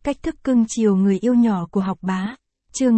Cách thức cưng chiều người yêu nhỏ của Học Bá. Chương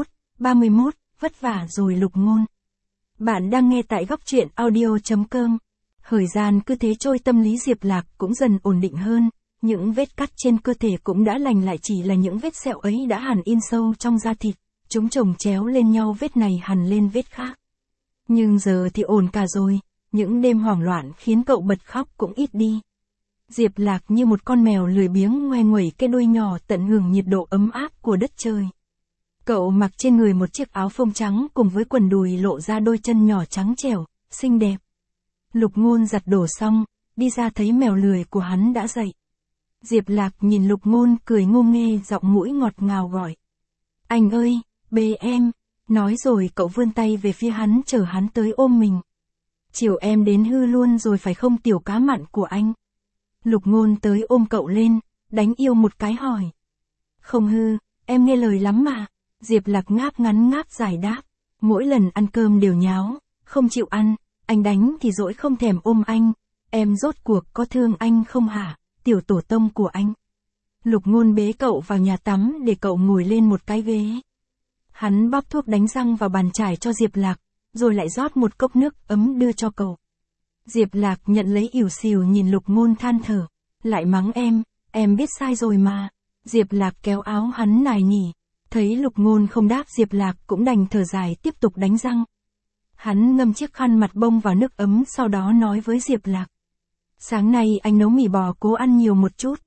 31, vất vả rồi Lục Ngôn. Bạn đang nghe tại góc truyện audio.com. Thời gian cứ thế trôi, tâm lý Diệp Lạc cũng dần ổn định hơn, những vết cắt trên cơ thể cũng đã lành lại, chỉ là những vết sẹo ấy đã hằn in sâu trong da thịt, chúng chồng chéo lên nhau, vết này hằn lên vết khác. Nhưng giờ thì ổn cả rồi, những đêm hoảng loạn khiến cậu bật khóc cũng ít đi. Diệp Lạc như một con mèo lười biếng ngoe nguẩy cái đuôi nhỏ, tận hưởng nhiệt độ ấm áp của đất trời. Cậu mặc trên người một chiếc áo phông trắng cùng với quần đùi lộ ra đôi chân nhỏ trắng trẻo, xinh đẹp. Lục Ngôn giặt đồ xong, đi ra thấy mèo lười của hắn đã dậy. Diệp Lạc nhìn Lục Ngôn cười ngô nghê, giọng mũi ngọt ngào gọi. Anh ơi, bế em. Nói rồi cậu vươn tay về phía hắn, chờ hắn tới ôm mình. Chiều em đến hư luôn rồi phải không tiểu cá mặn của anh? Lục Ngôn tới ôm cậu lên, đánh yêu một cái hỏi. Không hư, em nghe lời lắm mà. Diệp Lạc ngáp ngắn ngáp dài đáp. Mỗi lần ăn cơm đều nháo, không chịu ăn, anh đánh thì dỗi không thèm ôm anh. Em rốt cuộc có thương anh không hả, tiểu tổ tông của anh? Lục Ngôn bế cậu vào nhà tắm để cậu ngồi lên một cái ghế. Hắn bóp thuốc đánh răng vào bàn chải cho Diệp Lạc, rồi lại rót một cốc nước ấm đưa cho cậu. Diệp Lạc nhận lấy ỉu xìu nhìn Lục Ngôn than thở. Lại mắng em biết sai rồi mà. Diệp Lạc kéo áo hắn nài nỉ. Thấy Lục Ngôn không đáp, Diệp Lạc cũng đành thở dài tiếp tục đánh răng. Hắn ngâm chiếc khăn mặt bông vào nước ấm, sau đó nói với Diệp Lạc. Sáng nay anh nấu mì bò, cố ăn nhiều một chút.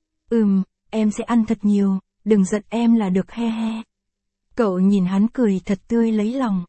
Em sẽ ăn thật nhiều, đừng giận em là được, he he. Cậu nhìn hắn cười thật tươi lấy lòng.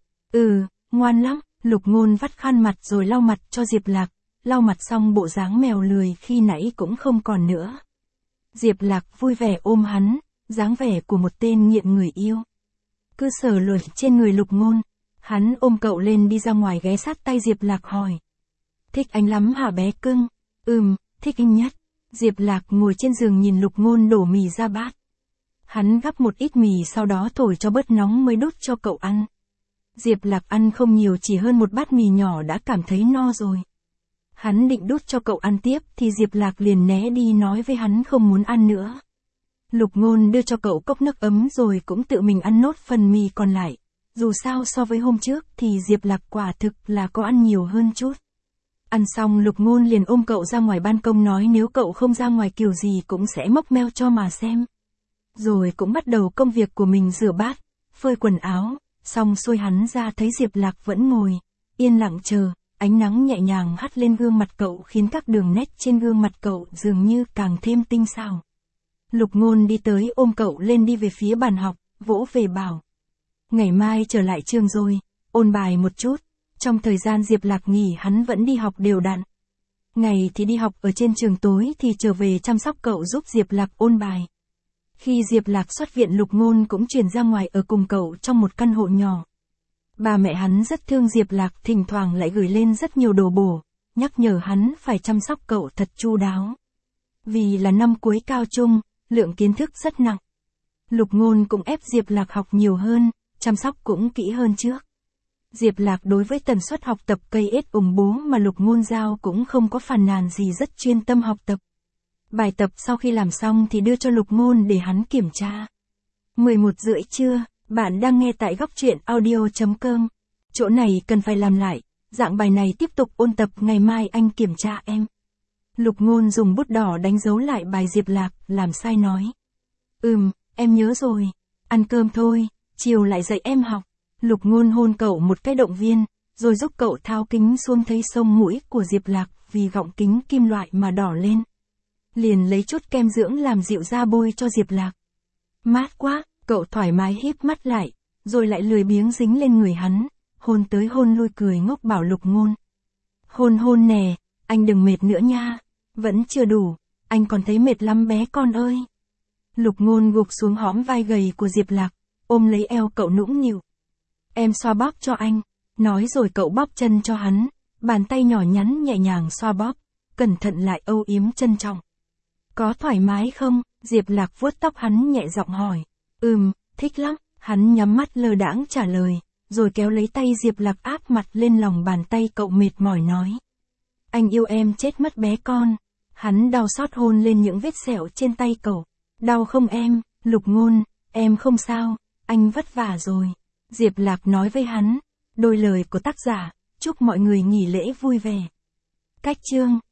Ngoan lắm. Lục Ngôn vắt khăn mặt rồi lau mặt cho Diệp Lạc. Lau mặt xong, bộ dáng mèo lười khi nãy cũng không còn nữa. Diệp Lạc vui vẻ ôm hắn, dáng vẻ của một tên nghiện người yêu. Cứ sờ lười trên người Lục Ngôn, hắn ôm cậu lên đi ra ngoài, ghé sát tay Diệp Lạc hỏi. Thích anh lắm hả bé cưng? Thích anh nhất. Diệp Lạc ngồi trên giường nhìn Lục Ngôn đổ mì ra bát. Hắn gắp một ít mì, sau đó thổi cho bớt nóng mới đút cho cậu ăn. Diệp Lạc ăn không nhiều, chỉ hơn một bát mì nhỏ đã cảm thấy no rồi. Hắn định đút cho cậu ăn tiếp thì Diệp Lạc liền né đi, nói với hắn không muốn ăn nữa. Lục Ngôn đưa cho cậu cốc nước ấm rồi cũng tự mình ăn nốt phần mì còn lại. Dù sao so với hôm trước thì Diệp Lạc quả thực là có ăn nhiều hơn chút. Ăn xong, Lục Ngôn liền ôm cậu ra ngoài ban công, nói nếu cậu không ra ngoài kiểu gì cũng sẽ mốc meo cho mà xem. Rồi cũng bắt đầu công việc của mình, rửa bát, phơi quần áo. Xong xuôi hắn ra thấy Diệp Lạc vẫn ngồi yên lặng chờ. Ánh nắng nhẹ nhàng hắt lên gương mặt cậu khiến các đường nét trên gương mặt cậu dường như càng thêm tinh xảo. Lục Ngôn đi tới ôm cậu lên, đi về phía bàn học, vỗ về bảo. Ngày mai trở lại trường rồi, ôn bài một chút. Trong thời gian Diệp Lạc nghỉ, hắn vẫn đi học đều đặn. Ngày thì đi học ở trên trường, tối thì trở về chăm sóc cậu, giúp Diệp Lạc ôn bài. Khi Diệp Lạc xuất viện, Lục Ngôn cũng chuyển ra ngoài ở cùng cậu trong một căn hộ nhỏ. Ba mẹ hắn rất thương Diệp Lạc, thỉnh thoảng lại gửi lên rất nhiều đồ bổ, nhắc nhở hắn phải chăm sóc cậu thật chu đáo. Vì là năm cuối cao trung, lượng kiến thức rất nặng. Lục Ngôn cũng ép Diệp Lạc học nhiều hơn, chăm sóc cũng kỹ hơn trước. Diệp Lạc đối với tần suất học tập cây ết ủng bố mà Lục Ngôn giao cũng không có phàn nàn gì, rất chuyên tâm học tập. Bài tập sau khi làm xong thì đưa cho Lục Ngôn để hắn kiểm tra. 11:30 trưa, bạn đang nghe tại góc truyện audio.com. Chỗ này cần phải làm lại, dạng bài này tiếp tục ôn tập, ngày mai anh kiểm tra em. Lục Ngôn dùng bút đỏ đánh dấu lại bài Diệp Lạc làm sai, nói. Em nhớ rồi, ăn cơm thôi, chiều lại dạy em học. Lục Ngôn hôn cậu một cái động viên, rồi giúp cậu tháo kính xuống, thấy sông mũi của Diệp Lạc vì gọng kính kim loại mà đỏ lên. Liền lấy chút kem dưỡng làm dịu da bôi cho Diệp Lạc. Mát quá, cậu thoải mái híp mắt lại, rồi lại lười biếng dính lên người hắn, hôn tới hôn lui, cười ngốc bảo Lục Ngôn. Hôn nè, anh đừng mệt nữa nha, vẫn chưa đủ, anh còn thấy mệt lắm bé con ơi. Lục Ngôn gục xuống hõm vai gầy của Diệp Lạc, ôm lấy eo cậu nũng nịu. Em xoa bóp cho anh, nói rồi cậu bóp chân cho hắn, bàn tay nhỏ nhắn nhẹ nhàng xoa bóp, cẩn thận lại âu yếm trân trọng. Có thoải mái không? Diệp Lạc vuốt tóc hắn nhẹ giọng hỏi. Thích lắm, hắn nhắm mắt lơ đãng trả lời, rồi kéo lấy tay Diệp Lạc áp mặt lên lòng bàn tay cậu, mệt mỏi nói. Anh yêu em chết mất bé con. Hắn đau xót hôn lên những vết sẹo trên tay cậu. Đau không em? Lục Ngôn, em không sao, anh vất vả rồi. Diệp Lạc nói với hắn. Đôi lời của tác giả, chúc mọi người nghỉ lễ vui vẻ. Cách chương